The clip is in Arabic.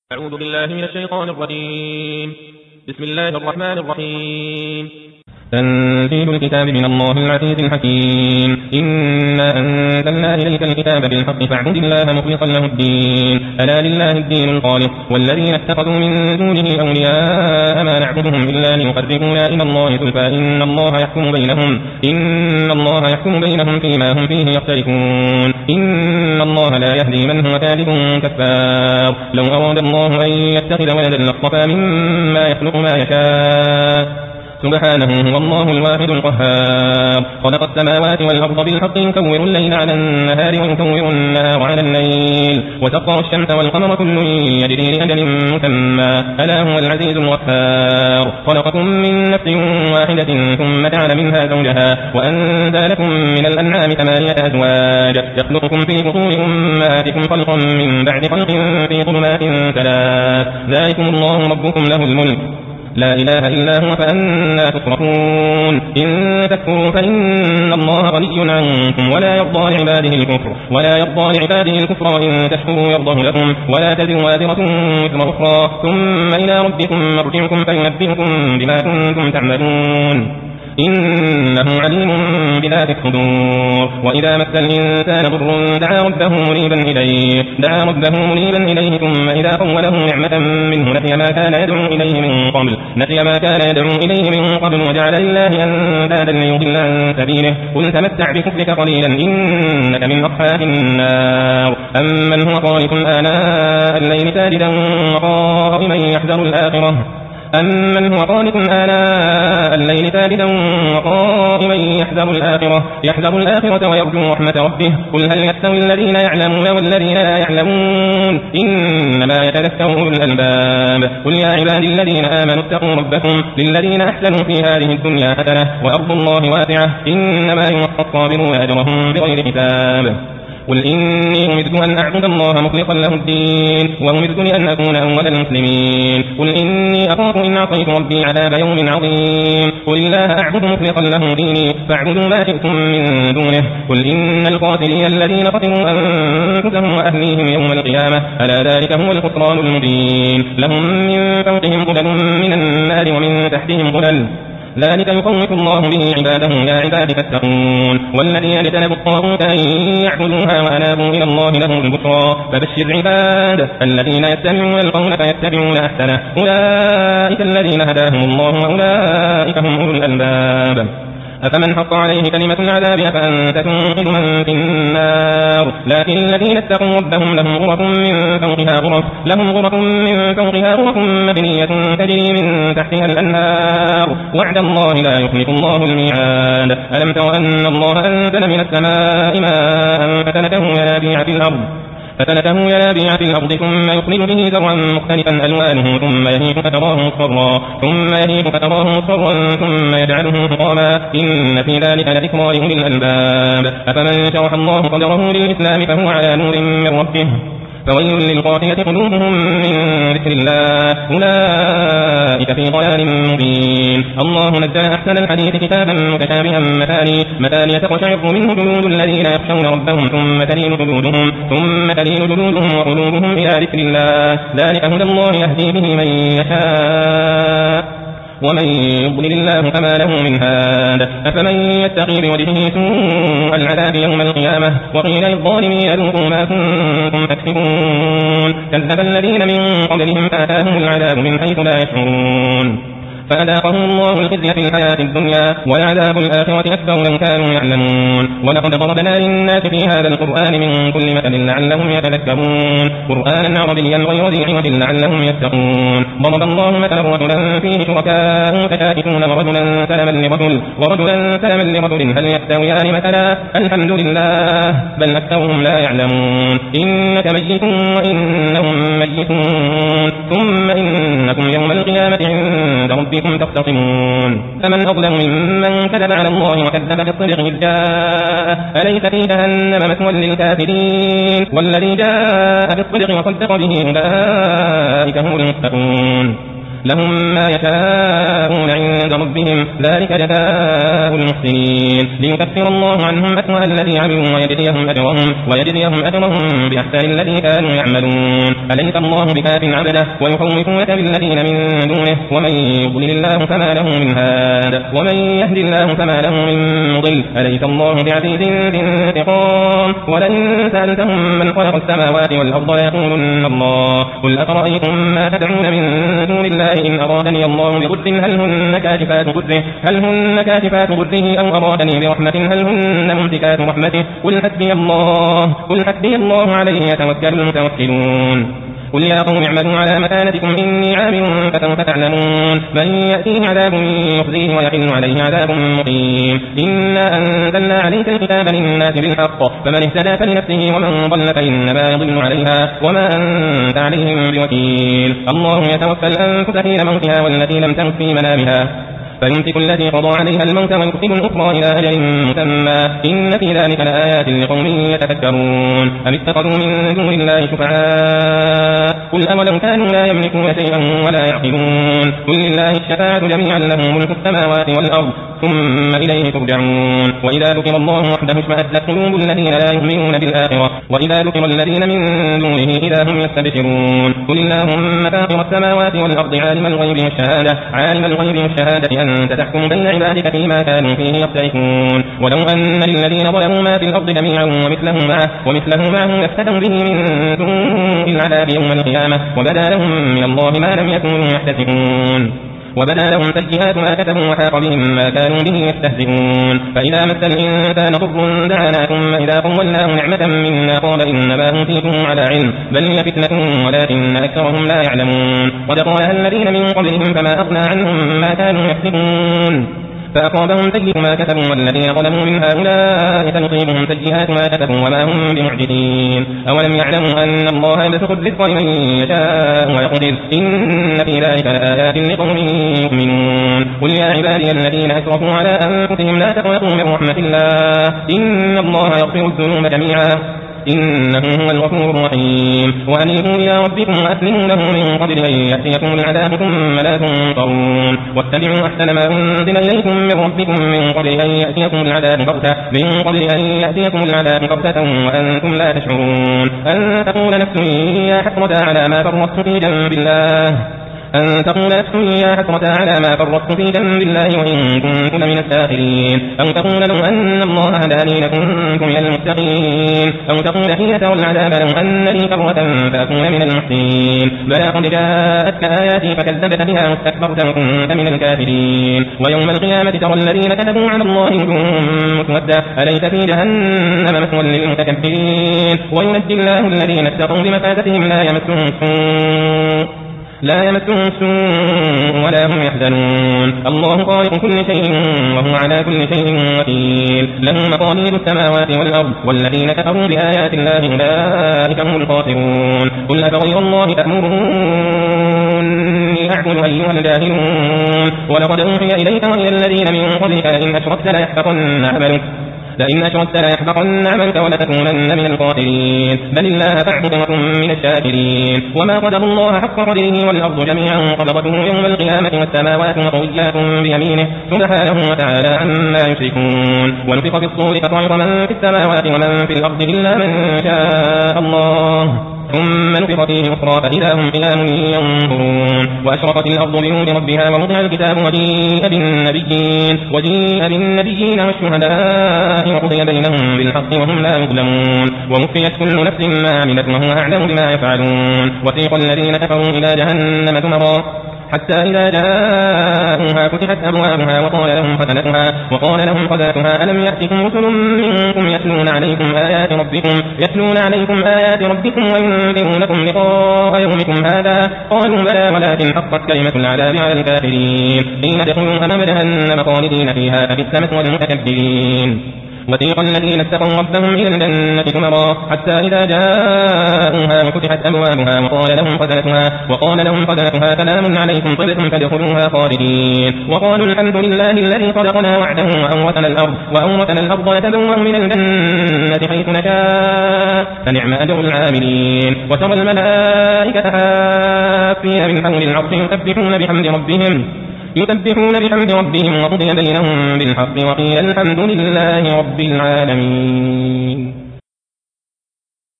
أعوذ بالله من الشيطان الرجيم. بسم الله الرحمن الرحيم. تنزيل الكتاب من الله العزيز الحكيم. إنا أنزلنا إليك الكتاب بالحق فاعبد الله مخلصا له الدين ألا لله الدين الخالص والذين اتخذوا من دونه أولياء ما نعبدهم إلا ليقربونا إلى الله زلفى إن الله يحكم بينهم فيما هم فيه يختلفون إن الله لا يهدي من هو كاذب كفار. لو أراد الله أن يتخذ ولدا لاصطفى مما يخلق ما يشاء سبحانه هو الله الواحد القهار. خلق السماوات والأرض بالحق يكور الليل على النهار ويكور النهار على الليل وسخر الشمس والقمر كل يجري لأجل مسمى ألا هو العزيز الغفار. خلقكم من نفس واحدة ثم جعل منها زوجها وأنزل لكم من الأنعام 8 أزواج يخلقكم في بطون أمهاتكم خلقا من بعد خلق في ظلمات 3 ذلكم الله ربكم له الملك لا إله إلا هو فأنا تصرفون. إن تكفروا فإن الله غني عنكم ولا يرضى لعباده الكفر وإن تشكروا يرضه لكم ولا تزر وازرة وزر أخرى ثم إلى ربكم مرجعكم فينبئكم بما كنتم تعملون إنه عليم بذات الصدور. وإذا مس الإنسان ضر دعا ربه منيبا إليه ثم إذا خوله نعمة منه نسي ما كان يدعو إليه من قبل وجعل لله أندادا ليضل عن سبيله قل تمتع بكفرك قليلا إنك من أصحاب النار. أمن هو قانت آناء الليل ساجدا وقائما يحذر الآخرة ويرجو رحمة ربه قل هل يستوي الذين يعلمون والذين لا يعلمون إنما يتذكر أولو الألباب. قل يا عبادي الذين آمنوا اتقوا ربكم للذين أحسنوا في هذه الدنيا حسنة وأرض الله واسعة إنما يوفى الصابرون أجرهم بغير حساب. قل إني أمرت أن أعبد الله مخلصا له الدين وأمرت أن أكون أول المسلمين. قل إني أخاف إن عصيت ربي عذاب يوم عظيم. قل الله أعبد مخلصا له ديني فاعبدوا ما شئتم من دونه. قل إن القاتلين الذين قتلوا أنفسهم وأهليهم يوم القيامة ألا ذلك هو الخسران المبين. لهم من فوقهم ظلل من النار ومن تحتهم ظلل ذلك يخوف الله به عباده يا عباد فاتقون. والذين اجتنبوا الطاغوت أن يعبدوها وأنابوا إلى الله لهم البشرى فبشر عباد الذين يستمعون القول فيتبعون أحسنه أولئك الذين هداهم الله وأولئك هم أولو الألباب. أفمن حق عليه كلمة العذاب أفأنت تنقذ من في النار. لكن الذين اتقوا ربهم لهم غرف من فوقها غرف مبنية تجري من تحتها الأنهار وعد الله لا يخلف الله الميعاد. ألم تر أن الله أنزل من السماء ماء فسلكه ينابيع في الأرض ثم يخرج به زرعا مختلفا ألوانه ثم يهيج فتراه مصفرا ثم يجعله حطاما إن في ذلك لذكرى لأولي الألباب. أفمن شرح الله صدره للإسلام فهو على نور من ربه فويل للقاسية قلوبهم من ذكر الله أولئك في ضلال مبين. الله نزل أحسن الحديث كتابا متشابها مثاني تقشعر منه جلود الذين يخشون ربهم ثم تلين جلودهم وقلوبهم إلى ذكر الله ذلك هدى الله يهدي به من يشاء ومن يضلل الله فما له من هاد. أفمن يتقي بوجهه سوء العذاب يوم القيامة وقيل للظالمين ذوقوا ما كنتم تكسبون كذب الذين من قبلهم فأتاهم العذاب من حيث لا يشعرون فأذاقهم الله الخزي في الحياة الدنيا ولعذاب الآخرة أكبر لو كانوا يعلمون. ولقد ضربنا للناس في هذا القرآن من كل مثل لعلهم يتذكرون قرآنا عربيا غير ذي عوج لعلهم يتقون. ضرب الله مثلا رجلا فيه شركاء متشاكسون ورجلا سلما لرجل هل يستويان مثلا الحمد لله بل أكثرهم لا يعلمون. إنك ميت وإنهم ميتون ثم إنكم يوم القيامة عند ربكم تختصمون. فمن أظلم ممن كذب على الله وكذب بالصدق إذ جاء أليس في جهنم مثوى للكافرين والذي جاء بالصدق وصدق به أولئك هم المتقون. لهم ما يشاءون عند ربهم ذلك جزاء المحسنين ليكفر الله عنهم أسوأ الذي عملوا ويجزيهم أجرهم بأحسن الذي كانوا يعملون أليس الله بكاف عبده ويخوفونك بالذين من دونه ومن يضلل الله فما له من هاد ومن يهد الله فما له من مضل أليس الله بعزيز ذي انتقام ولئن سألتهم من خلق السماوات والأرض ليقولن الله قل أفرأيتم ما تدعون من دون الله إن أرادني الله بضر هل هن كاشفات ضره أو أرادني برحمة هل هن ممسكات رحمته قل حسبي الله عليه يتوكل المتوكلون قل يا قوم اعملوا على مكانتكم إني عامل فسوف تعلمون من يأتيه عذاب يخزيه ويحل عليه عذاب مقيم إنا أنزلنا عليك الكتاب للناس بالحق فمن اهتدى فلنفسه ومن ضل فإنما يضل عليها وما أنت عليهم بوكيل الله يتوفى الأنفس حين موتها والتي لم تمت في منامها فيمسك التي قضى عليها الموت ويرسل الأخرى إلى أجل مسمى إن في ذلك لآيات لقوم يتفكرون أم اتخذوا من دون الله شفعاء قل أولو كانوا لا يملكون شيئا ولا يعقلون قل لله الشفاعة جميعا له ملك السماوات والأرض ثم إليه ترجعون وإذا ذكر الله وحده اشمأزت قلوب الذين لا يؤمنون بالآخرة وإذا ذكر الذين من دونه إذا هم يستبشرون قل اللهم فاطر السماوات والأرض عالم الغيب والشهادة أنت تحكم بين عبادك فيما كانوا فيه يختلفون ولو أن للذين ظلموا ما في الأرض جميعا ومثله معه يفتدوا به من سوء العذاب يوم القيامة وبدا لهم من الله ما لم يكونوا يحتسبون وبدا لهم سيئات ما كتبوا وحاق بهم ما كانوا به يستهزئون فإذا مس الإنسان ضر دعانا ثم إذا خولناه نعمة منا قال إنما أوتيته على علم بل هي فتنة ولكن أكثرهم لا يعلمون قد قالها الذين من قبلهم فما أغنى عنهم ما كانوا يكسبون فأصابهم سيئات ما كتبوا والذين ظلموا من هؤلاء سنصيبهم سيئات ما كتبوا وما هم بمعجزين أولم يعلموا أن الله يبسط الرزق لمن يشاء ويقدر إن في ذلك لآيات لقوم يؤمنون قل يا عبادي الذين أسرفوا على أنفسهم لا تقنطوا من رحمة الله إن الله يغفر الذنوب جميعا إنه هو الغفور الرحيم وأنيبوا إلى ربكم وأسلموا له من قبل أن يأتيكم العذاب ثم لا تنصرون واتبعوا أحسن ما أنزل إليكم من ربكم من قبل أن يأتيكم العذاب بغتة وأنتم لا تشعرون أن تقول نفس يا حسرة على ما فرطت في جنب الله وإن كنت من الساخرين أو تقول لو أن الله هداني لكنت من المتقين أو تقول حين ترى العذاب لو أن لي كرة فأكون من المحسنين بلى قد جاءتك آياتي فكذبت بها واستكبرت وكنت من الكافرين ويوم القيامة ترى الذين كذبوا على الله وجوههم مسودة أليس في جهنم مثوى للمتكبرين وينجي الله الذين اتقوا بمفازتهم لا يمسهم سوء ولا هم يحزنون الله خالق كل شيء وهو على كل شيء وكيل له مقاليد السماوات والأرض والذين كفروا بآيات الله أولئك هم الخاسرون قل أفغير الله تأمروني أعبد أيها الجاهلون ولقد أوحي إليك وإلى الذين من قبلك لئن أشركت ليحبطن عملك ولتكونن من الخاسرين بل الله فاعبد وكن من الشاكرين وما قدر الله حق قدره والأرض جميعا قبضته يوم القيامة والسماوات مطويات بيمينه سبحانه وتعالى عما يشركون ونفخ في الصور فصعق من في السماوات ومن في الأرض إلا من شاء الله ثم نفخ فيه أخرى فإذا هم قيام ينظرون وأشرقت الأرض بنور ربها ووضع الكتاب وجيء بالنبيين والشهداء وقضي بينهم بالحق وهم لا يظلمون ووفيت كل نفس ما عملت وهو أعلم بما يفعلون وسيق الذين كفروا إلى جهنم زمرا حتى إذا جاءوها فتحت أبوابها وقال لهم خزنتها ألم يأتكم رسل منكم يتلون عليكم آيات ربكم وينذرونكم لقاء يومكم هذا قالوا بلى ولكن حقت كلمة العذاب على الكافرين إن ادخلوا أمام جهنم خالدين فيها فبئس مثوى المتكبرين وسيق الذين اتقوا ربهم إلى الجنة زمرا حتى إذا جاءوها وفتحت أبوابها وقال لهم خزنتها سلام عليكم طبتم فادخلوها خالدين وقالوا الحمد لله الذي صدقنا وعده وأورثنا الأرض نتبوأ من الجنة حيث نشاء فنعم أجر العاملين وترى الملائكة حافين من حول العرش يسبحون بحمد ربهم وقضي بينهم بالحق وقيل الحمد لله رب العالمين.